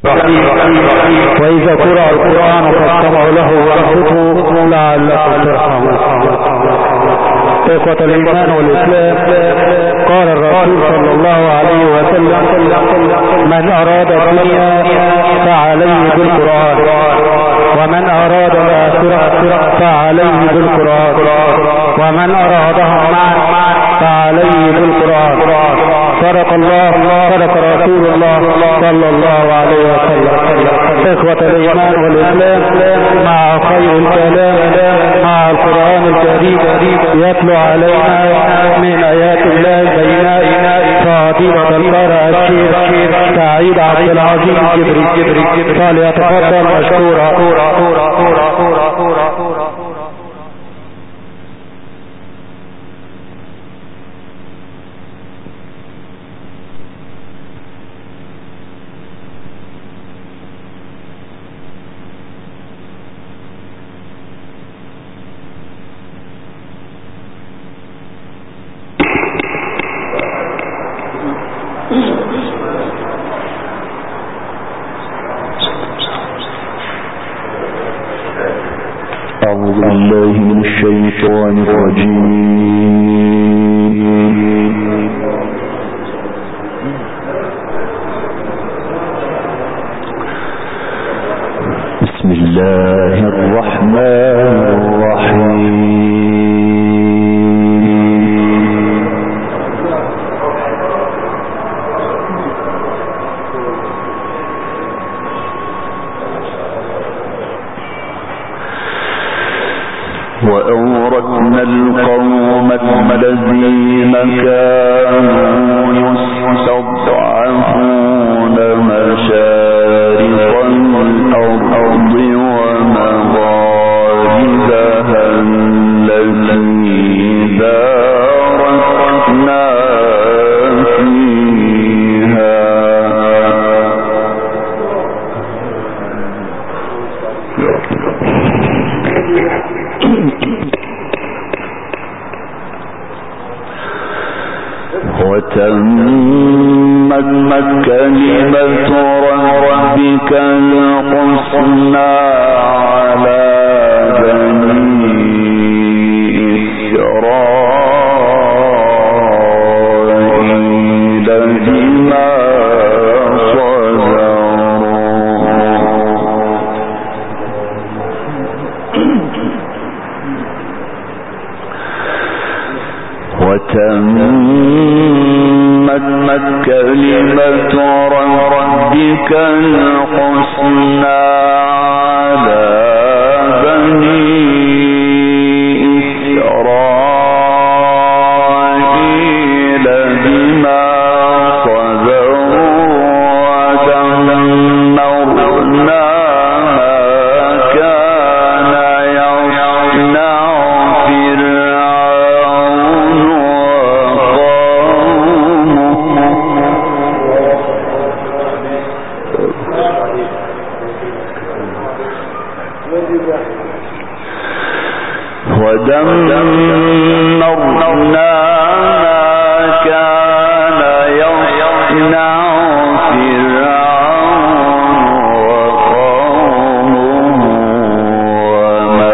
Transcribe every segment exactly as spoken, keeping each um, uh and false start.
وإذا قرأ القرآن فاستمعوا له وانصتوا لعلكم ترحمون. إخوة الإيمان والإسلام، قال الرسول صلى الله عليه وسلم: من أراد الدنيا فعليه بالقرآن، ومن أراد الآخرة فعليه بالقرآن، ومن أرادهم معا فعليه بالقرآن. صدق الله، صدق رسول الله صلى الله عليه وسلم. إخوة الإيمان والإسلام، مع خير الكلام مع القرآن الكريم يتلو علينا من آيات الله البينات فضيلة القارئ الشيخ سعيد عبد العزيز جبري، فليتفضل مشكورا. أعوذ بالله من الشيطان الرجيم. بسم الله الرحمن الرحيم. وأورثنا القوم الذين كانوا يستضعفون مشارق الأرض ومغاربها التي باركنا فيها. وتمت كلمة ربك الحسنى على بني إسرائيل بما وتمت كلمة ربك الحسنى على بني إسرائيل بما صبروا ودمرنا ما كان يصنع ودمرنا ما كان يصنع فرعون وقومه وما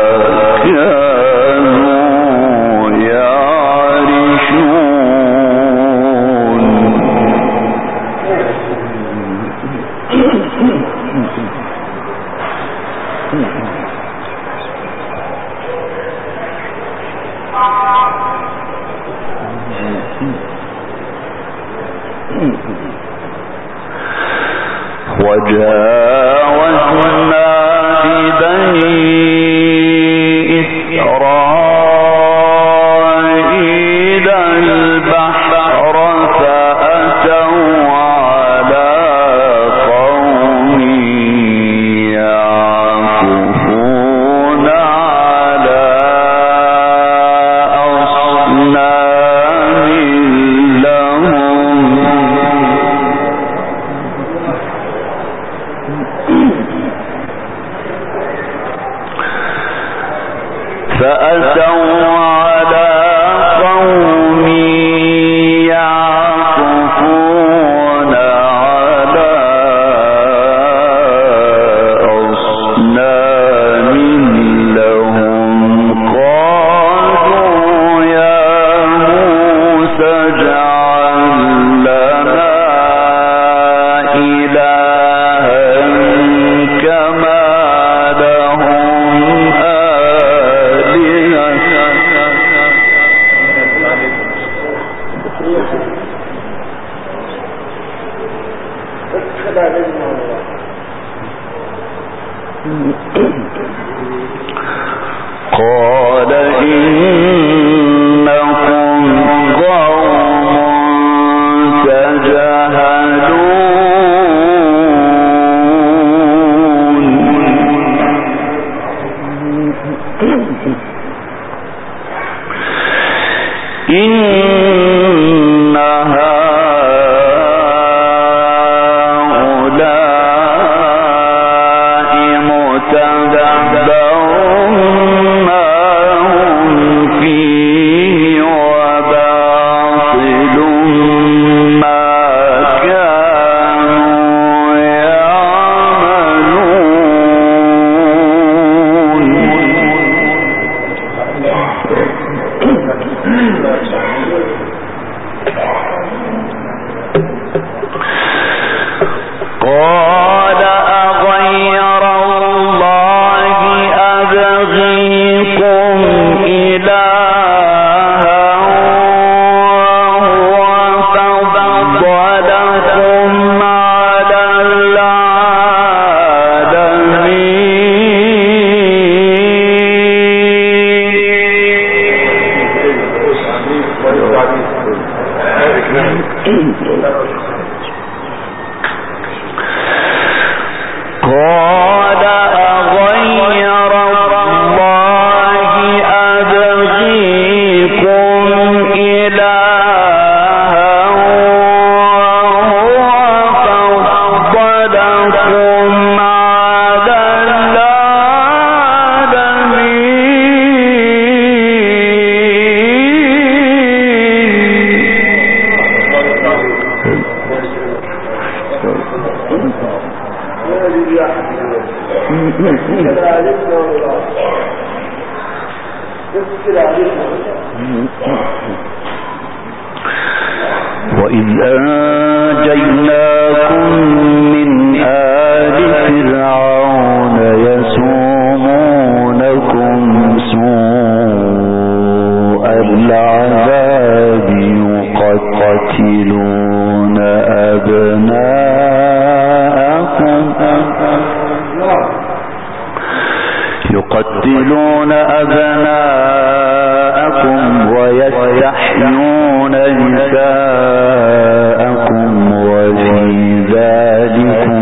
كانوا يعرشون. وجاوزنا ببني إسرائيل البحر فأتوا على قوم يعكفون على أصنام لهم فأتوا على قوم يعكفون على قال إنكم قوم تجهلون إن وإذ أنجيناكم من آل فرعون يسومونكم سوء العذاب يقتلون أبناءكم يقتلون أبناءكم ويستحيون نساءكم وفي ذلكم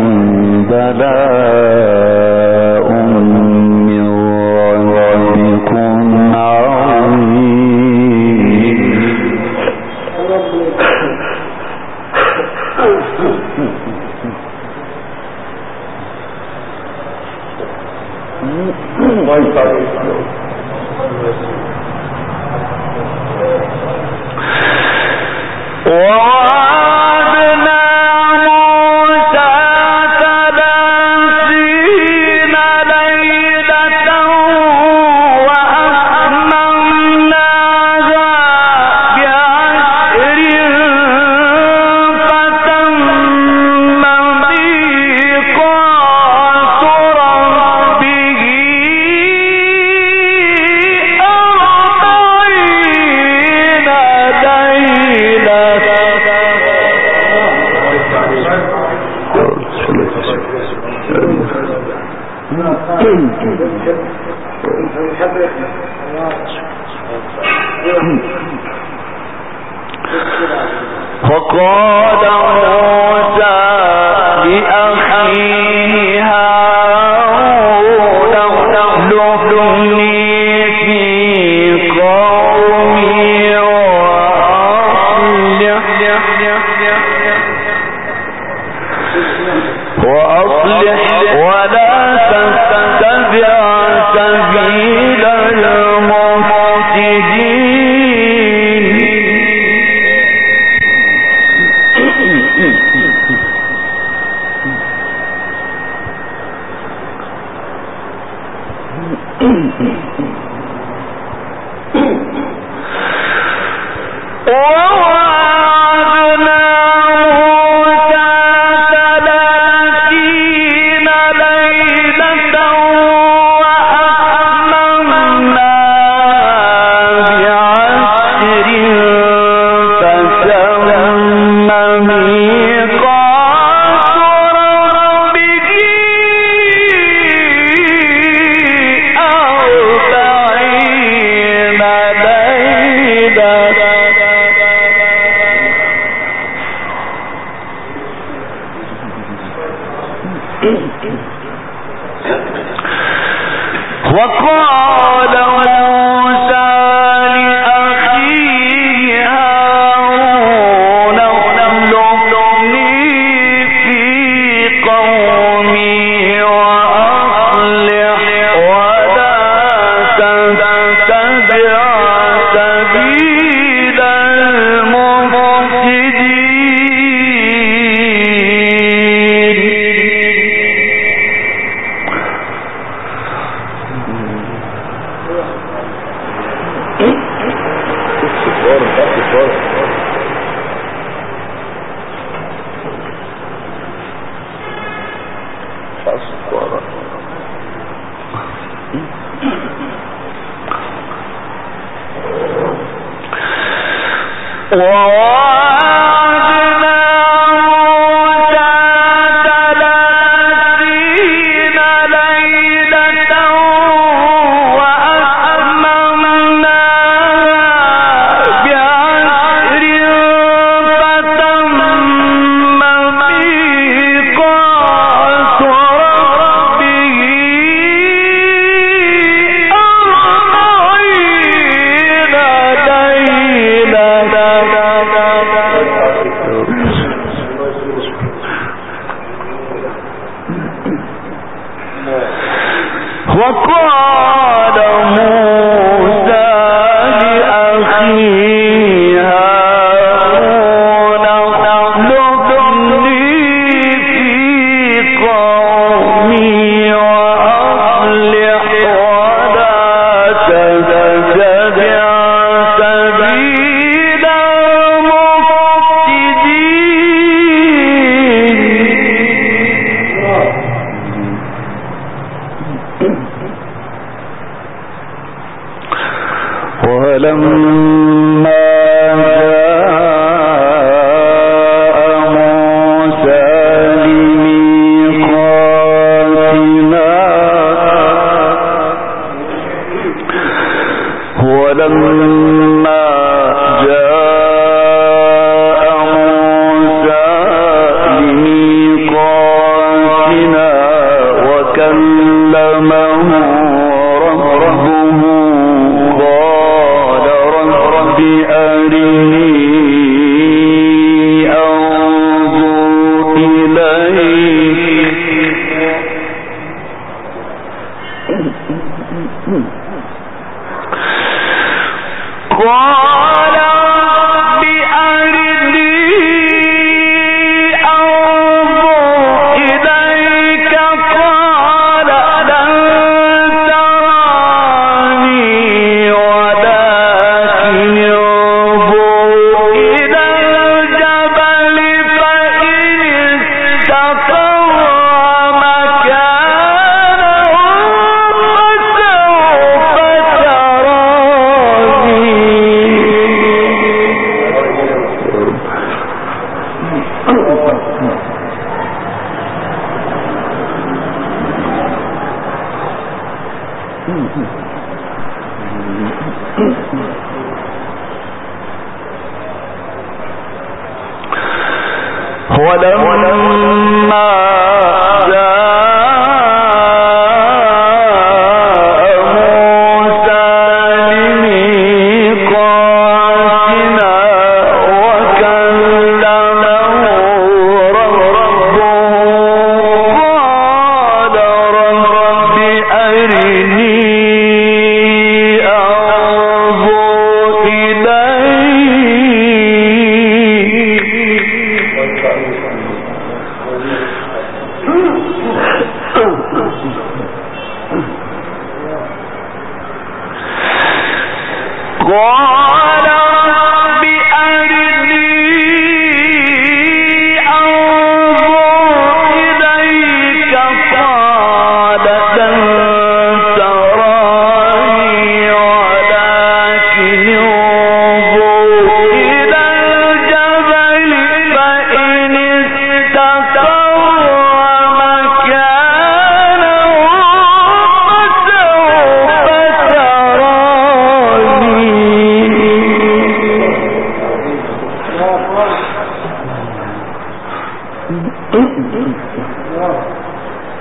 بلاء من ربكم عظيم. ووعدنا موسى ثلاثين ليلة وأتممناها بعشر فتم ميقات ربه أربعين ليلة. فقال موسى لأخيه هارون اخلفني في قومي وأصلح ولا تتبع سبيل المفسدين. وَأَتْمَمْنَا وقال موسى لأخيه هارون اخلفني في قومي وأصلح ولا تتبع سبيل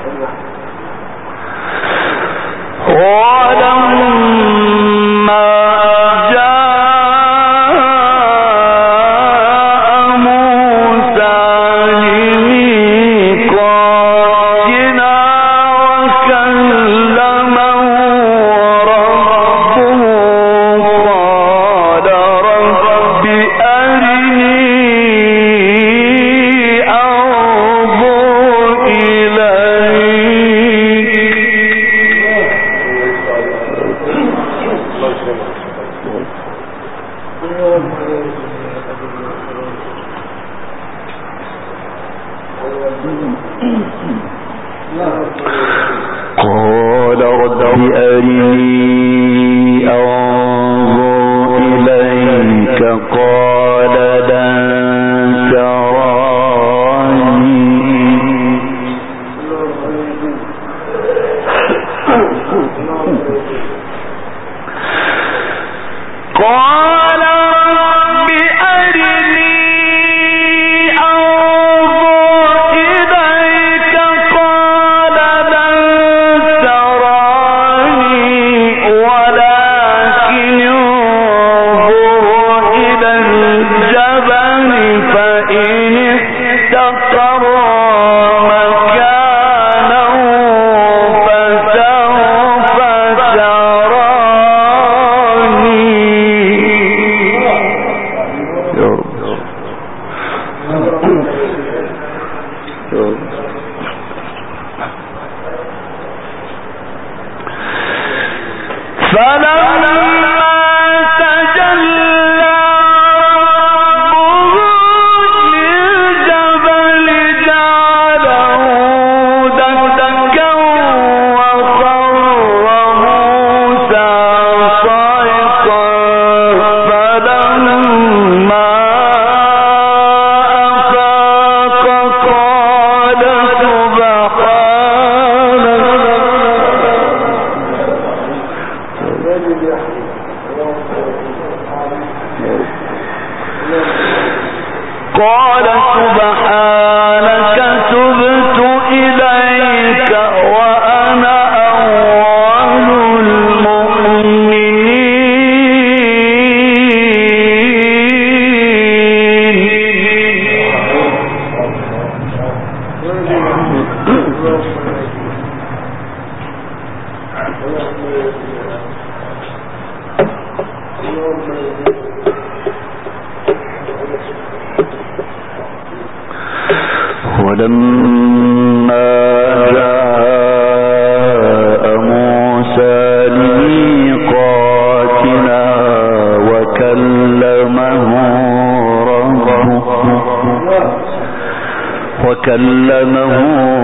وكلمه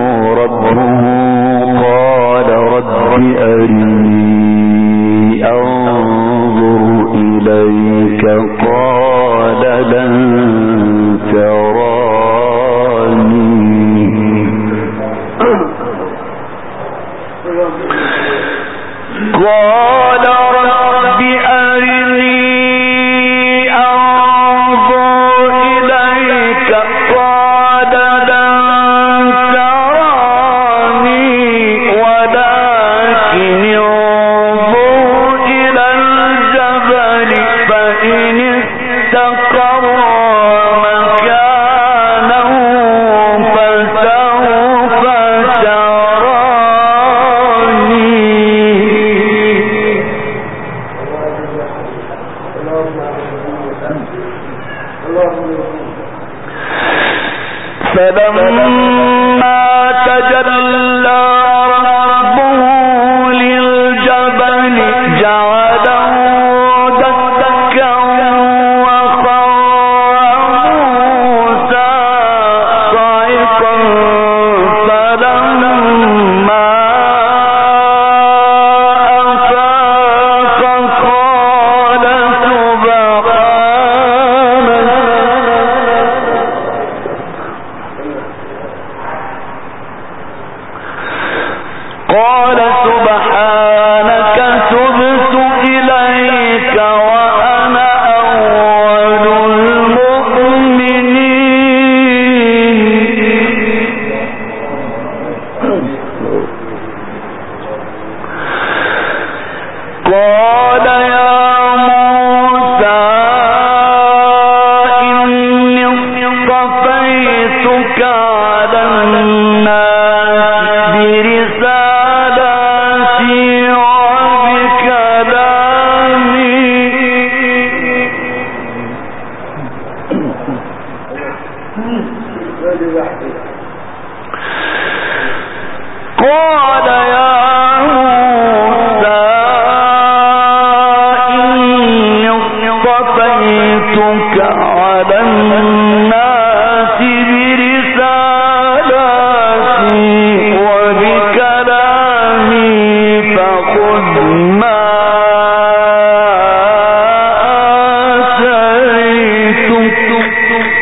ربه قال رب أرني أنظر إليك قال لن تراني قال رب أرني أنظر إليك قال لن تراني ولكن انظر إلى الجبل فإن استقر مكانه فسوف تراني فلما تجلى ربه للجبل جعله دكا وخر موسى صعقا فلما أفاق قال سبحانك تبت إليك وأنا أول المؤمنين قال يا موسى إني اصطفيتك على الناس برسالاتي وبكلامي فخذ ما آتيتك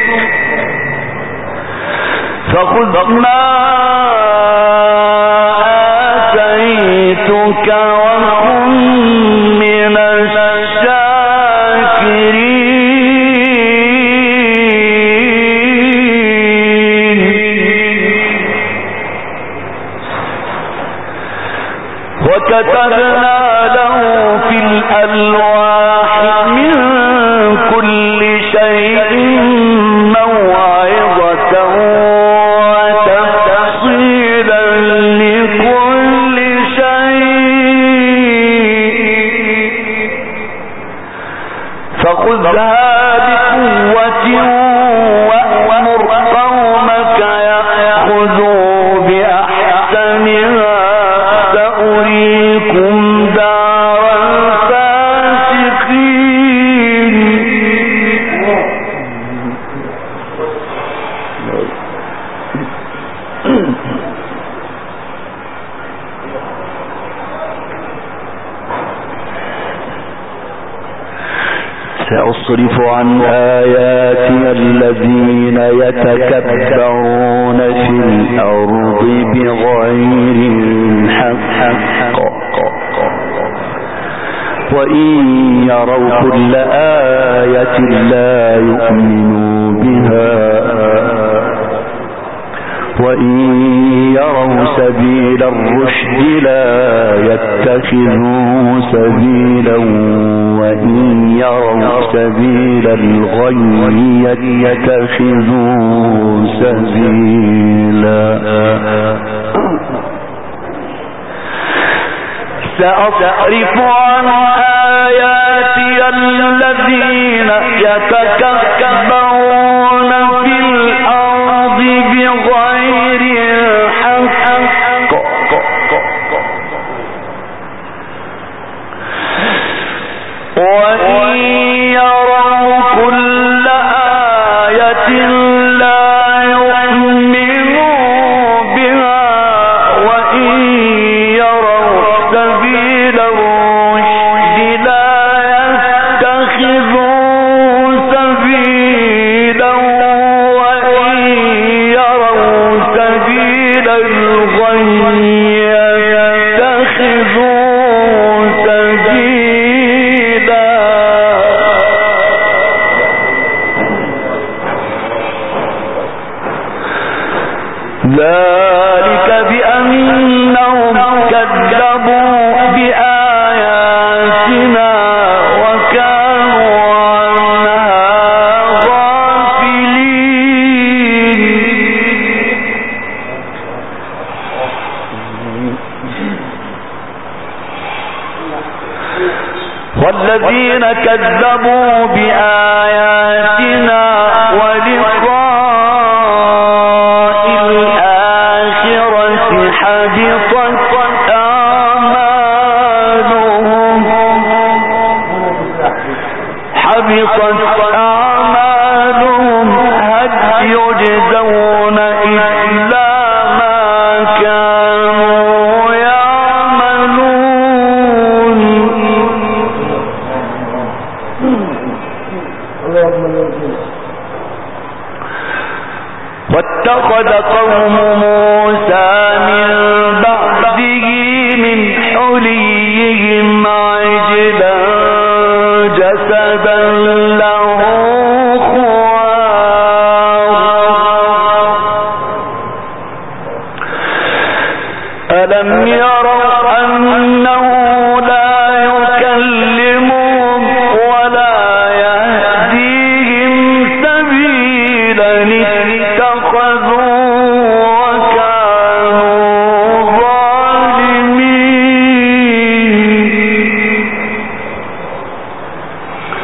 فخذ ما آتيتك وكن من الشاكرين وكتبنا له في الألواح من كل شيء موعظة وتفصيلا لكل شيء فخذها بقوة وأمر قومك يأخذوا بأحسنها سأريكم دار الفاسقين سأصرف عن آياتي الذين يتكبرون في الأرض بغير الحق وإن يروا كل آية لا يؤمنوا بها وإن يروا سبيل الرشد لا يتخذوا سبيلا وإن يروا سبيل الغي يتخذوا سبيلا سأصرف عن آياتي الذين يتكبرون في الأرض بغير الحق وإن يروا كل آية لا يؤمنوا بها وإن يروا سبيل الرشد لا يتخذوا سبيلا وإن يروا سبيل الغي يتخذوا سبيلا ذلك بأنهم كذبوا بآياتنا وكانوا عنها غافلين والذين كذبوا بآياتنا ولقاء الآخرة حبطت أعمالهم حبطت أعمالهم هل يجزون إلا ما كانوا يعملون واتخذ قوم موسى من بعده من حليهم عجلا جسدا له خوار ألم يروا أنه لا يكلمهم ولا يهديهم سبيلا اتخذوا وكانوا ظالمين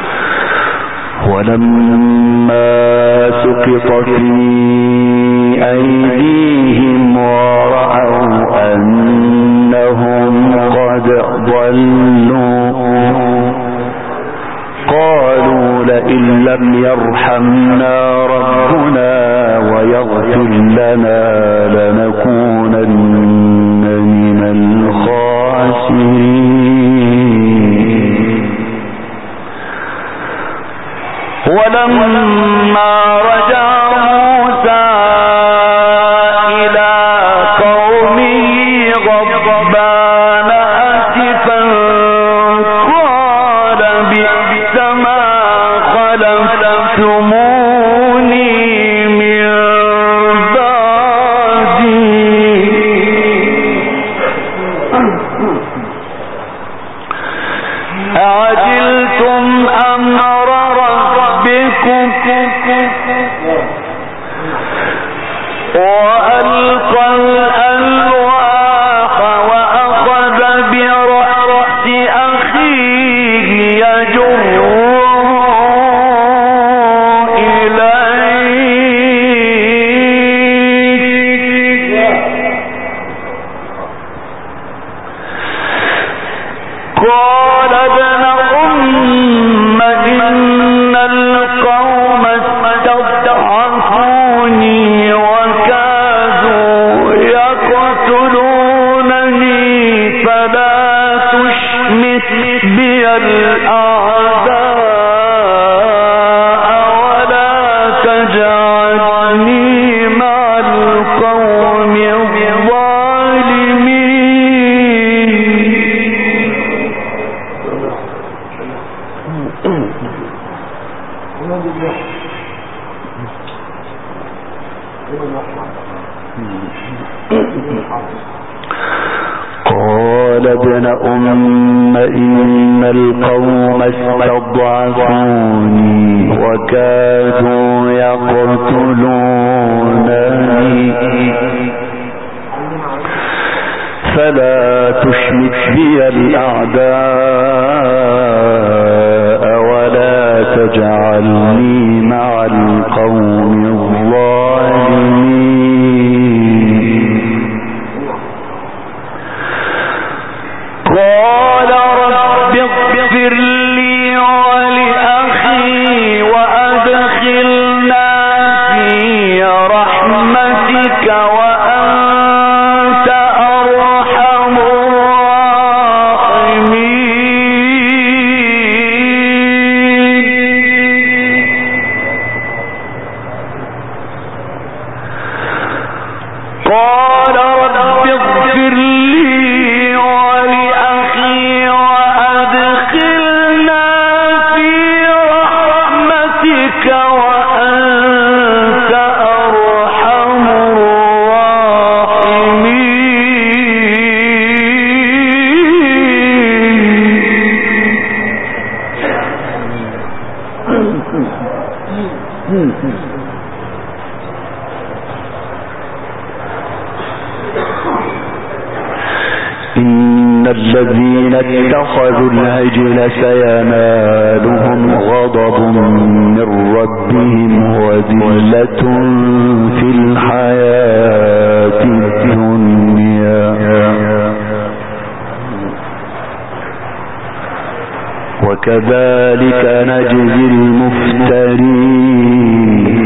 ولما سقط في أيديهم ورأوا أنهم قد ضلوا قالوا لئن لم يرحمنا ربنا ويغفر لنا لنكونن من الخاسرين. ولما رجع موسى إلى قومه غضبان آسفا قال بئس ما خلفتموني من بعدي أعجلتم أمر ربكم وألقى الألواح وأخذ برأس أخيه يجره إليه قال ابن أم إن القوم استضعفوني وكادوا يقتلونني فلا تشمت بي الأعداء ولا تجعلني مع القوم الظالمين. قال ابن أم إن القوم استضعفوني وكادوا يقتلونني فلا تشمت بي الأعداء ولا تجعلني مع القوم الظالمين. قال رب اغفر لي ولأخي وأدخلنا في رحمتك وأنت أرحم الراحمين. قال رب اغفر لي ولأخي وأدخلنا في رحمتك وأنت أرحم الراحمين. إن الذين اتخذوا العجل سينالهم غضب من ربهم وذلة في الحياة الدنيا وكذلك نجزي المفترين.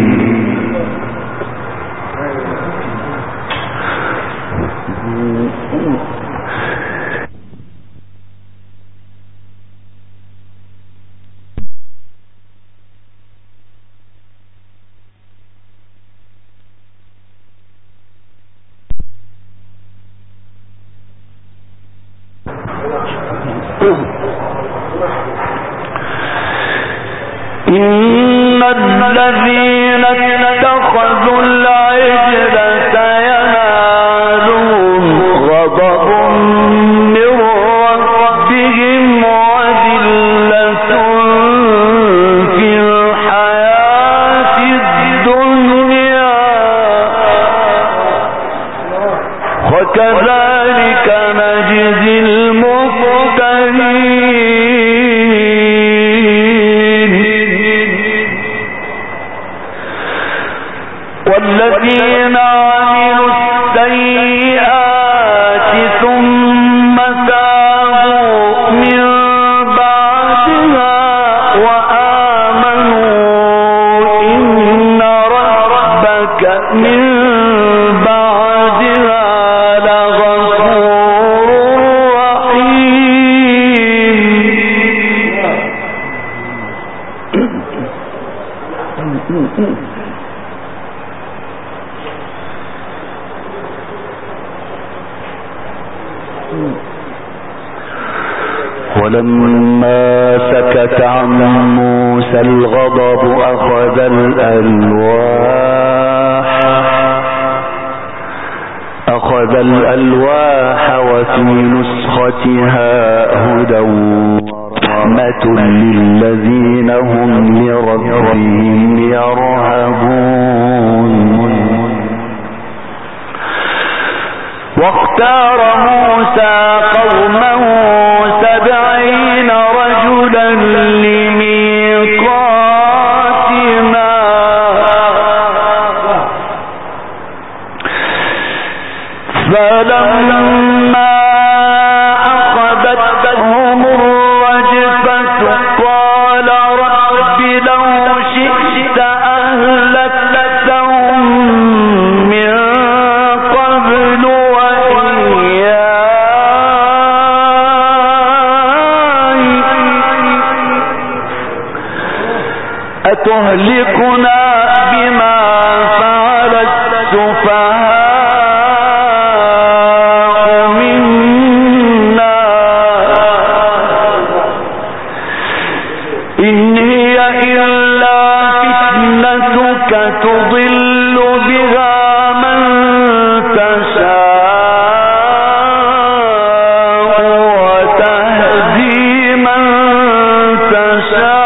إن الذين اتخذوا العجل سينالهم غضب من ربهم وذلة في الحياة الدنيا وكذلك نجزي المفترين. والذين عملوا السيئات ثم تابوا من بعدها وآمنوا إن ربك من بعدها لغفور رحيم. ولما سكت عن موسى الغضب أخذ الألواح أخذ الألواح وفي نسختها هدى ورحمة للذين هم لربهم يرهبون. واختار موسى قومه سبعين رجلا لميقاتنا فلما أخذتهم الرجفة قال رب لو شئت أهلكتهم من قبل أتهلكنا بما فعل السفهاء منا إن هي إلا فتنتك تضل بها من تشاء وتهدي من تشاء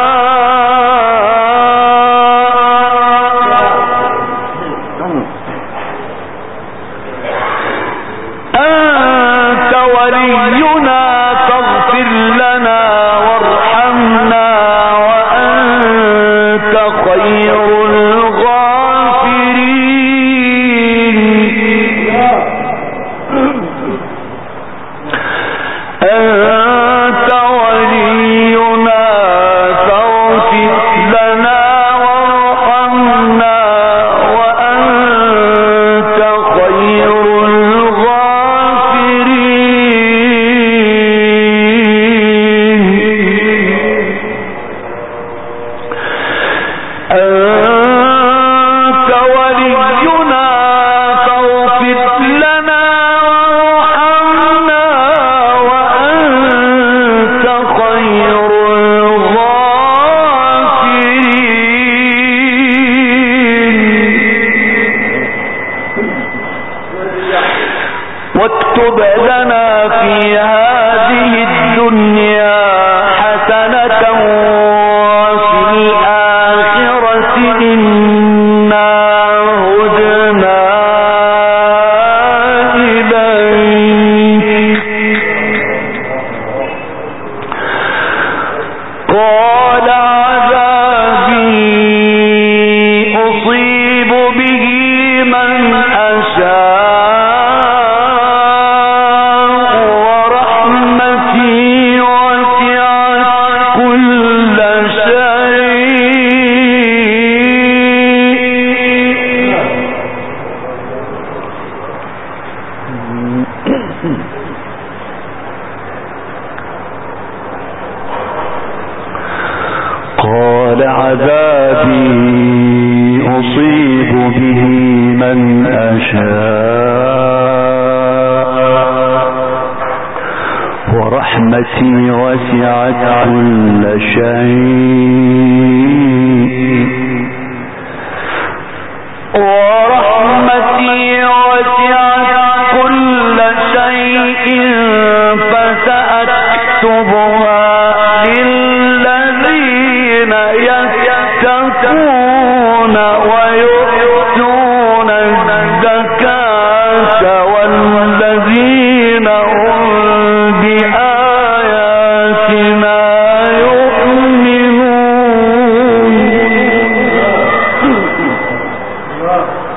واكتب لنا في هذه الدنيا حسنة وفي الآخرة إنا هدنا إليك. قال عذابي أصيب به من أشاء قال عذابي أصيب به من أشاء ورحمتي وسعت كل شيء ورحمتي وسعت كل شيء فسأكتبها للذين يتقون ويؤتون الزكاة والذين هم بآياتنا يؤمنون.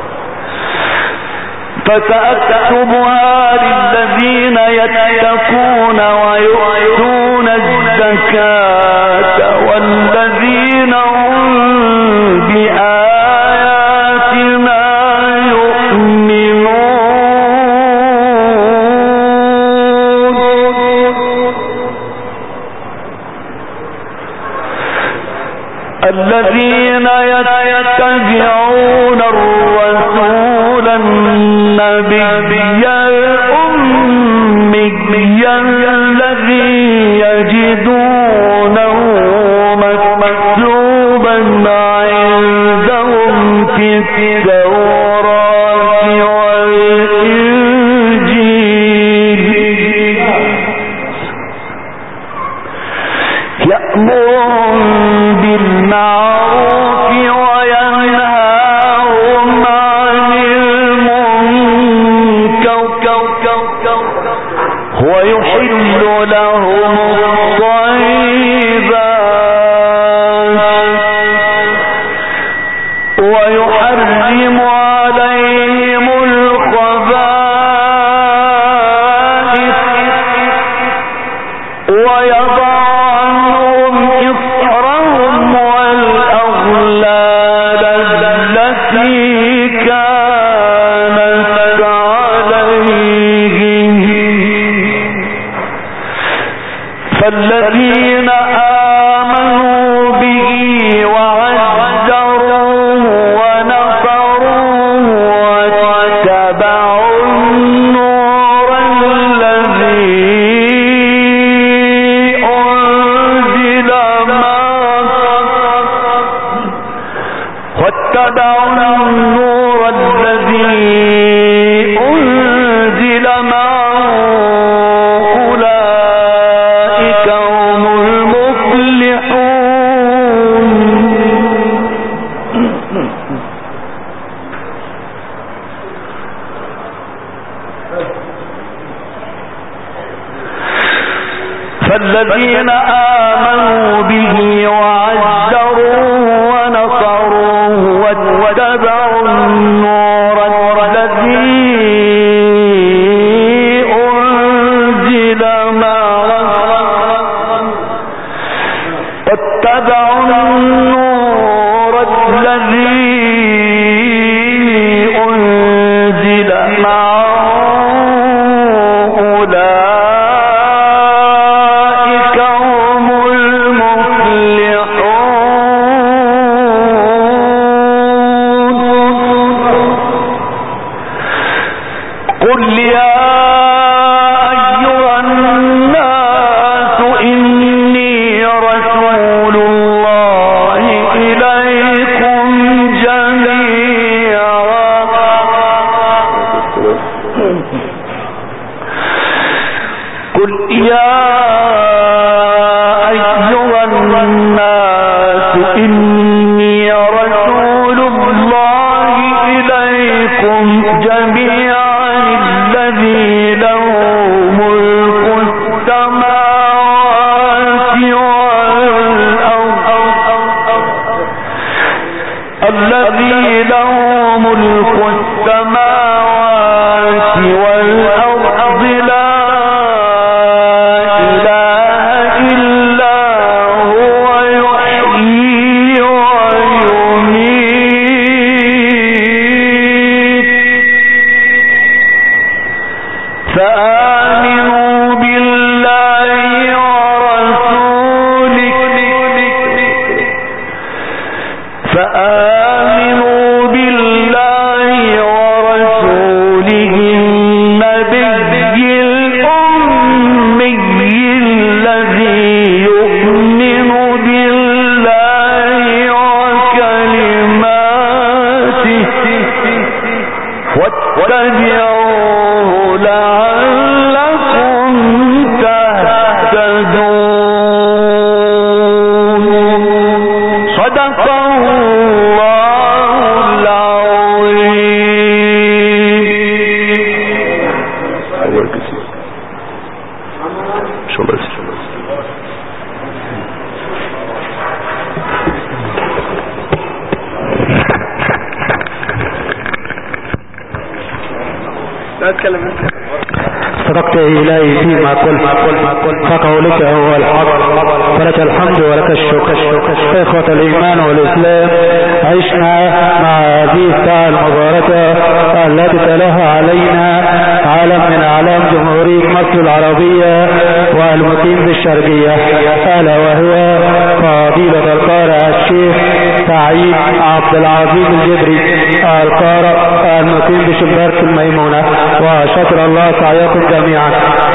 فسأكتبها للذين يتقون ويؤتون الزكاة والذين هم بآياتنا يؤمنون الذين يتبعون الرسول النبي الأمي الذي يجدونه مكتوبا عندهم في التوراة والإنجيل يأمرهم بالمعروف وينهاهم عن المنكر ويحل لهم الطيبات ويحرم عليهم الخبائث ويضع عنهم إصرهم والأغلال التي كانت عليهم فالذين آمنوا به وعزروه ونصروه واتبعوا النور الذي أنزل معه واتبعوا النور الذي أنزل معه أولئك هم المفلحون فالذين آمنوا به وعزروه ونصروه واتبعوا النور الذي أنزل معه واتبعوا النور الذي أنزل معه أولئك هم المفلحون قل يا أيها الناس إني رسول الله إليكم جميعا قل يا أيها الناس إني رسول الله إليكم جميعا الذي له ملك السماوات والأرض الذي له ملك السماوات والأرض لا إله إلا هو يحيي ويميت فآمنوا بالله ورسوله فآمنوا بالله ورسوله النبي الأمي الذي يؤمن بالله وكلماته واتبعوه لعلكم تهتدون صدق الله العظيم. لا اتكلم انت. صدقت إلهي فيما قلت فقولك هو الحق فلك الحمد ولك الشكر. إخوة الإيمان والإسلام، عشنا مع هذه الساعة المباركة التي تلاها علينا عالم من أعلام جمهورية مصر العربية والمقيم بالشرقية، ألا وهو فضيلة القارئ الشيخ سعيد عبد العظيم الجبري القارئ المقيم بشبارة الميمونة، وشكر الله سعيكم جميعا.